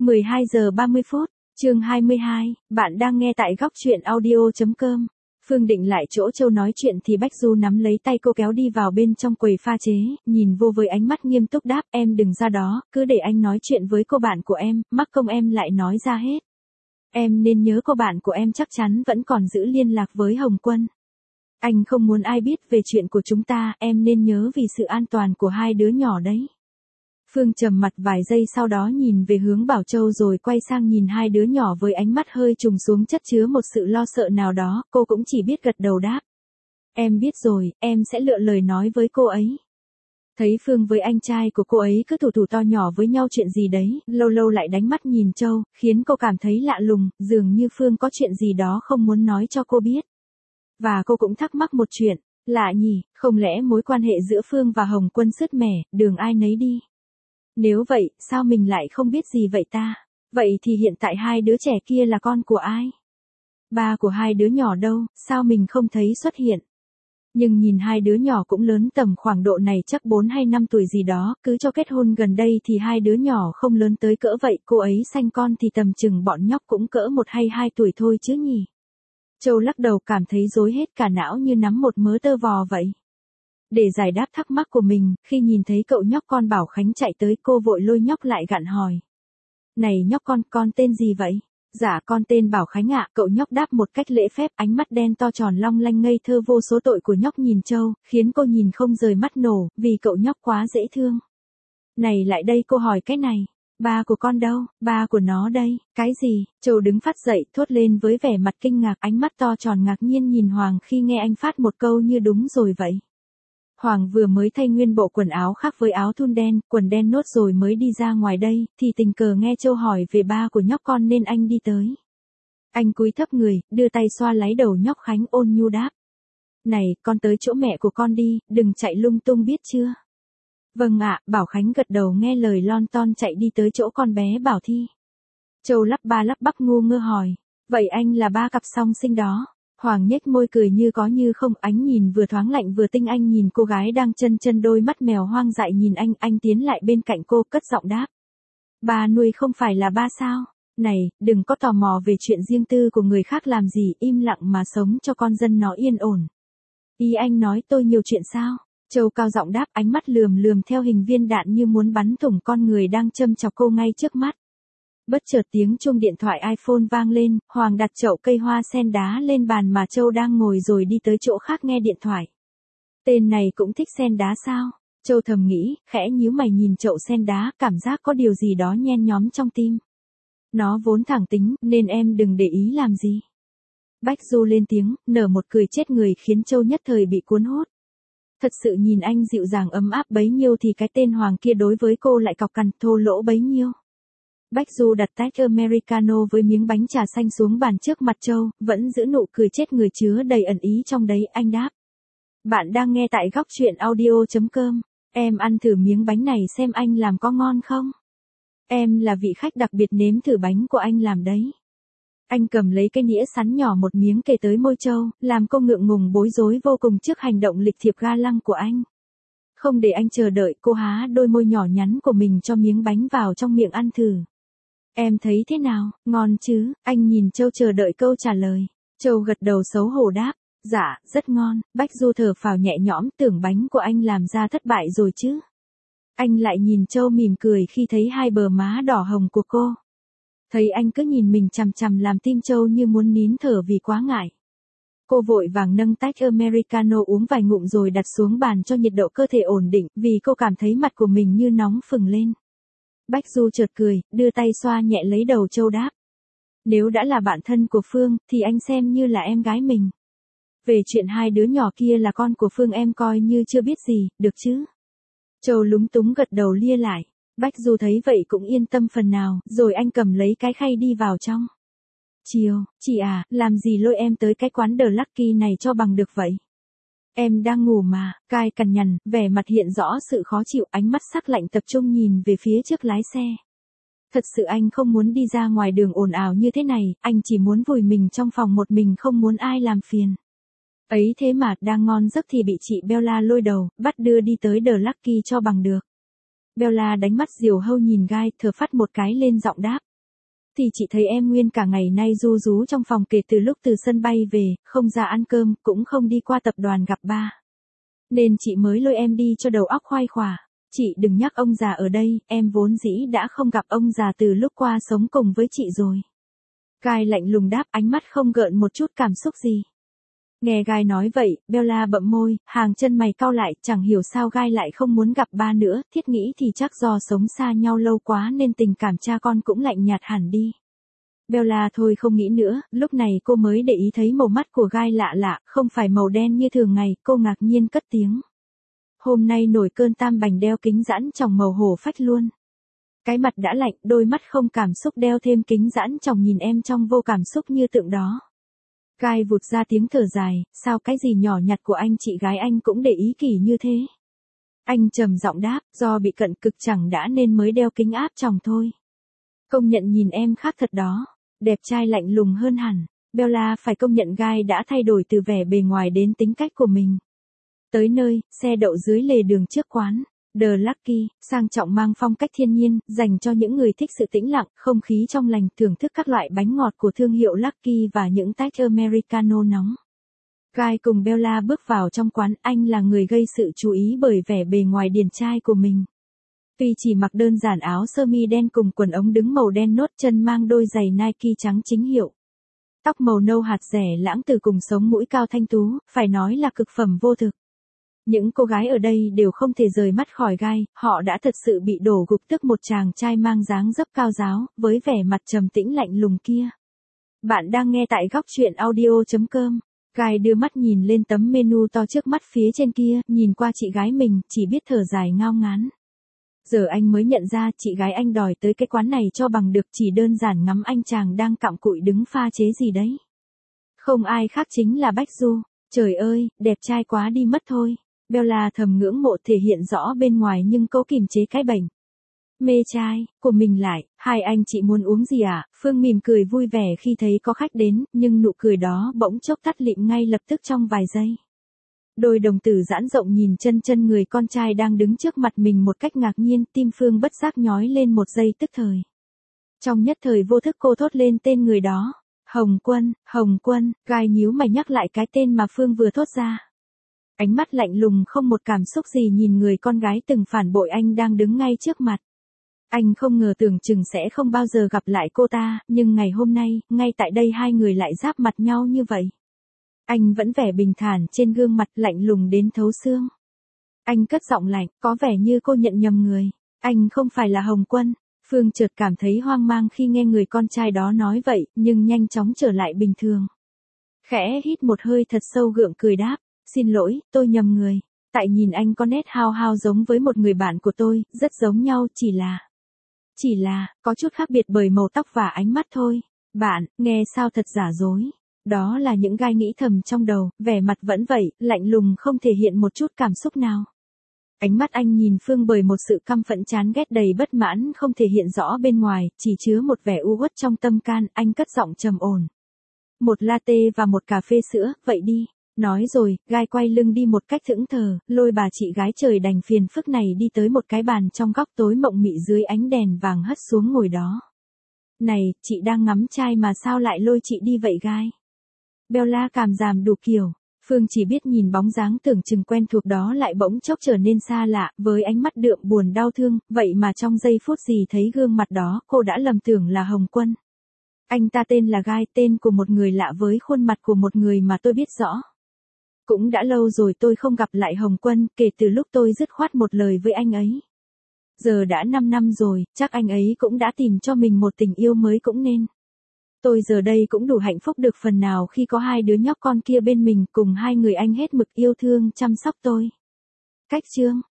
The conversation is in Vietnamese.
12 giờ 30 phút, chương 22, bạn đang nghe tại góc truyện audio.com. Phương định lại chỗ Châu nói chuyện thì Bách Du nắm lấy tay cô kéo đi vào bên trong quầy pha chế, nhìn vô với ánh mắt nghiêm túc đáp, em đừng ra đó, cứ để anh nói chuyện với cô bạn của em, mắc công em lại nói ra hết. Em nên nhớ cô bạn của em chắc chắn vẫn còn giữ liên lạc với Hồng Quân. Anh không muốn ai biết về chuyện của chúng ta, em nên nhớ vì sự an toàn của hai đứa nhỏ đấy. Phương trầm mặt vài giây sau đó nhìn về hướng Bảo Châu rồi quay sang nhìn hai đứa nhỏ với ánh mắt hơi trùng xuống chất chứa một sự lo sợ nào đó, cô cũng chỉ biết gật đầu đáp. Em biết rồi, em sẽ lựa lời nói với cô ấy. Thấy Phương với anh trai của cô ấy cứ thủ to nhỏ với nhau chuyện gì đấy, lâu lâu lại đánh mắt nhìn Châu, khiến cô cảm thấy lạ lùng, dường như Phương có chuyện gì đó không muốn nói cho cô biết. Và cô cũng thắc mắc một chuyện, lạ nhỉ, không lẽ mối quan hệ giữa Phương và Hồng Quân sứt mẻ, đường ai nấy đi. Nếu vậy, sao mình lại không biết gì vậy ta? Vậy thì hiện tại hai đứa trẻ kia là con của ai? Ba của hai đứa nhỏ đâu, sao mình không thấy xuất hiện? Nhưng nhìn hai đứa nhỏ cũng lớn tầm khoảng độ này chắc 4 hay 5 tuổi gì đó, cứ cho kết hôn gần đây thì hai đứa nhỏ không lớn tới cỡ vậy, cô ấy sanh con thì tầm chừng bọn nhóc cũng cỡ 1 hay 2 tuổi thôi chứ nhỉ? Châu lắc đầu cảm thấy rối hết cả não như nắm một mớ tơ vò vậy. Để giải đáp thắc mắc của mình, khi nhìn thấy cậu nhóc con Bảo Khánh chạy tới cô vội lôi nhóc lại gặn hỏi. Này nhóc con tên gì vậy? Dạ con tên Bảo Khánh ạ, cậu nhóc đáp một cách lễ phép, ánh mắt đen to tròn long lanh ngây thơ vô số tội của nhóc nhìn Châu, khiến cô nhìn không rời mắt nổ, vì cậu nhóc quá dễ thương. Này lại đây cô hỏi cái này. Ba của con đâu? Ba của nó đây. Cái gì? Châu đứng phát dậy, thốt lên với vẻ mặt kinh ngạc, ánh mắt to tròn ngạc nhiên nhìn Hoàng khi nghe anh phát một câu như đúng rồi vậy. Hoàng vừa mới thay nguyên bộ quần áo khác với áo thun đen, quần đen nốt rồi mới đi ra ngoài đây, thì tình cờ nghe Châu hỏi về ba của nhóc con nên anh đi tới. Anh cúi thấp người, đưa tay xoa lấy đầu nhóc Khánh ôn nhu đáp. Này, con tới chỗ mẹ của con đi, đừng chạy lung tung biết chưa? Vâng ạ, Bảo Khánh gật đầu nghe lời lon ton chạy đi tới chỗ con bé Bảo Thi. Châu lắp ba lắp bắp ngu ngơ hỏi, vậy anh là ba cặp song sinh đó? Hoàng nhếch môi cười như có như không, ánh nhìn vừa thoáng lạnh vừa tinh anh nhìn cô gái đang chân đôi mắt mèo hoang dại nhìn anh tiến lại bên cạnh cô cất giọng đáp. Ba nuôi không phải là ba sao? Này, đừng có tò mò về chuyện riêng tư của người khác làm gì, im lặng mà sống cho con dân nó yên ổn. Ý anh nói tôi nhiều chuyện sao? Châu cao giọng đáp, ánh mắt lườm theo hình viên đạn như muốn bắn thủng con người đang châm chọc cô ngay trước mắt. Bất chợt tiếng chuông điện thoại iPhone vang lên, Hoàng đặt chậu cây hoa sen đá lên bàn mà Châu đang ngồi rồi đi tới chỗ khác nghe điện thoại. Tên này cũng thích sen đá sao? Châu thầm nghĩ, khẽ nhíu mày nhìn chậu sen đá, cảm giác có điều gì đó nhen nhóm trong tim. Nó vốn thẳng tính, nên em đừng để ý làm gì. Bách Du lên tiếng, nở một cười chết người khiến Châu nhất thời bị cuốn hút. Thật sự nhìn anh dịu dàng ấm áp bấy nhiêu thì cái tên Hoàng kia đối với cô lại cọc cằn thô lỗ bấy nhiêu. Bách Du đặt tách Americano với miếng bánh trà xanh xuống bàn trước mặt Châu, vẫn giữ nụ cười chết người chứa đầy ẩn ý trong đấy, anh đáp. Bạn đang nghe tại góc truyện audio.com, em ăn thử miếng bánh này xem anh làm có ngon không? Em là vị khách đặc biệt nếm thử bánh của anh làm đấy. Anh cầm lấy cái nĩa sắn nhỏ một miếng kề tới môi Châu, làm cô ngượng ngùng bối rối vô cùng trước hành động lịch thiệp ga lăng của anh. Không để anh chờ đợi, cô há đôi môi nhỏ nhắn của mình cho miếng bánh vào trong miệng ăn thử. Em thấy thế nào, ngon chứ? Anh nhìn Châu chờ đợi câu trả lời. Châu gật đầu xấu hổ đáp, dạ, rất ngon. Bách Du thở phào nhẹ nhõm, tưởng bánh của anh làm ra thất bại rồi chứ. Anh lại nhìn Châu mỉm cười khi thấy hai bờ má đỏ hồng của cô. Thấy anh cứ nhìn mình chằm chằm làm tim Châu như muốn nín thở vì quá ngại. Cô vội vàng nâng tách Americano uống vài ngụm rồi đặt xuống bàn cho nhiệt độ cơ thể ổn định, vì cô cảm thấy mặt của mình như nóng phừng lên. Bách Du chợt cười, đưa tay xoa nhẹ lấy đầu Châu đáp. Nếu đã là bạn thân của Phương, thì anh xem như là em gái mình. Về chuyện hai đứa nhỏ kia là con của Phương em coi như chưa biết gì, được chứ? Châu lúng túng gật đầu lia lại. Bách Du thấy vậy cũng yên tâm phần nào, rồi anh cầm lấy cái khay đi vào trong. Chiều, chị à, làm gì lôi em tới cái quán The Lucky này cho bằng được vậy? Em đang ngủ mà, cai cằn nhằn, vẻ mặt hiện rõ sự khó chịu, ánh mắt sắc lạnh tập trung nhìn về phía trước lái xe. Thật sự anh không muốn đi ra ngoài đường ồn ào như thế này, anh chỉ muốn vùi mình trong phòng một mình không muốn ai làm phiền. Ấy thế mà, đang ngon giấc thì bị chị Bella lôi đầu, bắt đưa đi tới The Lucky cho bằng được. Bella đánh mắt diều hâu nhìn gai, thở phắt một cái lên giọng đáp. thì chị thấy em nguyên cả ngày nay ru rú trong phòng kể từ lúc từ sân bay về, không ra ăn cơm, cũng không đi qua tập đoàn gặp ba. Nên chị mới lôi em đi cho đầu óc khoai khỏa. Chị đừng nhắc ông già ở đây, em vốn dĩ đã không gặp ông già từ lúc qua sống cùng với chị rồi. Gai lạnh lùng đáp, ánh mắt không gợn một chút cảm xúc gì. Nghe Gai nói vậy, Bella bậm môi, hàng chân mày cau lại, chẳng hiểu sao Gai lại không muốn gặp ba nữa, thiết nghĩ thì chắc do sống xa nhau lâu quá nên tình cảm cha con cũng lạnh nhạt hẳn đi. Bella thôi không nghĩ nữa, lúc này cô mới để ý thấy màu mắt của Gai lạ lạ, không phải màu đen như thường ngày, cô ngạc nhiên cất tiếng. Hôm nay nổi cơn tam bành đeo kính giãn tròng màu hổ phách luôn. Cái mặt đã lạnh, đôi mắt không cảm xúc đeo thêm kính giãn tròng nhìn em trong vô cảm xúc như tượng đó. Gai vụt ra tiếng thở dài, sao cái gì nhỏ nhặt của anh chị gái anh cũng để ý kỹ như thế. Anh trầm giọng đáp, do bị cận cực chẳng đã nên mới đeo kính áp tròng thôi. Công nhận nhìn em khác thật đó, đẹp trai lạnh lùng hơn hẳn. Bella phải công nhận Gai đã thay đổi từ vẻ bề ngoài đến tính cách của mình. Tới nơi, xe đậu dưới lề đường trước quán. The Lucky, sang trọng mang phong cách thiên nhiên, dành cho những người thích sự tĩnh lặng, không khí trong lành, thưởng thức các loại bánh ngọt của thương hiệu Lucky và những tách Americano nóng. Gai cùng Bella bước vào trong quán, anh là người gây sự chú ý bởi vẻ bề ngoài điển trai của mình. Tuy chỉ mặc đơn giản áo sơ mi đen cùng quần ống đứng màu đen nốt, chân mang đôi giày Nike trắng chính hiệu. Tóc màu nâu hạt rẻ lãng từ cùng sống mũi cao thanh tú, phải nói là cực phẩm vô thực. Những cô gái ở đây đều không thể rời mắt khỏi Gai, họ đã thật sự bị đổ gục tức một chàng trai mang dáng dấp cao giáo, với vẻ mặt trầm tĩnh lạnh lùng kia. Bạn đang nghe tại góc truyện audio.com. Gai đưa mắt nhìn lên tấm menu to trước mắt phía trên kia, nhìn qua chị gái mình, chỉ biết thở dài ngao ngán. Giờ anh mới nhận ra chị gái anh đòi tới cái quán này cho bằng được, chỉ đơn giản ngắm anh chàng đang cặm cụi đứng pha chế gì đấy. Không ai khác chính là Bách Du. Trời ơi, đẹp trai quá đi mất thôi. Bella thầm ngưỡng mộ thể hiện rõ bên ngoài nhưng cố kiềm chế cái bệnh mê trai của mình lại. Hai anh chị muốn uống gì à? Phương mỉm cười vui vẻ khi thấy có khách đến, nhưng nụ cười đó bỗng chốc tắt lịm ngay lập tức trong vài giây. Đôi đồng tử giãn rộng nhìn chân người con trai đang đứng trước mặt mình một cách ngạc nhiên, tim Phương bất giác nhói lên một giây tức thời. Trong nhất thời vô thức cô thốt lên tên người đó. Hồng Quân, Gai nhíu mày nhắc lại cái tên mà Phương vừa thốt ra. Ánh mắt lạnh lùng không một cảm xúc gì nhìn người con gái từng phản bội anh đang đứng ngay trước mặt. Anh không ngờ tưởng chừng sẽ không bao giờ gặp lại cô ta, nhưng ngày hôm nay, ngay tại đây hai người lại giáp mặt nhau như vậy. Anh vẫn vẻ bình thản trên gương mặt lạnh lùng đến thấu xương. Anh cất giọng lạnh, có vẻ như cô nhận nhầm người. Anh không phải là Hồng Quân. Phương chợt cảm thấy hoang mang khi nghe người con trai đó nói vậy, nhưng nhanh chóng trở lại bình thường. Khẽ hít một hơi thật sâu gượng cười đáp. Xin lỗi, tôi nhầm người. Tại nhìn anh có nét hao hao giống với một người bạn của tôi, rất giống nhau, chỉ là, có chút khác biệt bởi màu tóc và ánh mắt thôi. Bạn, nghe sao thật giả dối. Đó là những Gai nghĩ thầm trong đầu, vẻ mặt vẫn vậy, lạnh lùng không thể hiện một chút cảm xúc nào. Ánh mắt anh nhìn Phương bởi một sự căm phẫn chán ghét đầy bất mãn không thể hiện rõ bên ngoài, chỉ chứa một vẻ u uất trong tâm can, anh cất giọng trầm ổn. Một latte và một cà phê sữa, vậy đi. Nói rồi, Gai quay lưng đi một cách thẫn thờ, lôi bà chị gái trời đành phiền phức này đi tới một cái bàn trong góc tối mộng mị dưới ánh đèn vàng hất xuống ngồi đó. Này, chị đang ngắm trai mà sao lại lôi chị đi vậy Gai? Bella cảm giảm đủ kiểu. Phương chỉ biết nhìn bóng dáng tưởng chừng quen thuộc đó lại bỗng chốc trở nên xa lạ, với ánh mắt đượm buồn đau thương, vậy mà trong giây phút gì thấy gương mặt đó, cô đã lầm tưởng là Hồng Quân. Anh ta tên là Gai, tên của một người lạ với khuôn mặt của một người mà tôi biết rõ. Cũng đã lâu rồi tôi không gặp lại Hồng Quân, kể từ lúc tôi dứt khoát một lời với anh ấy. Giờ đã 5 năm rồi, chắc anh ấy cũng đã tìm cho mình một tình yêu mới cũng nên. Tôi giờ đây cũng đủ hạnh phúc được phần nào khi có hai đứa nhóc con kia bên mình, cùng hai người anh hết mực yêu thương chăm sóc tôi. Cách chương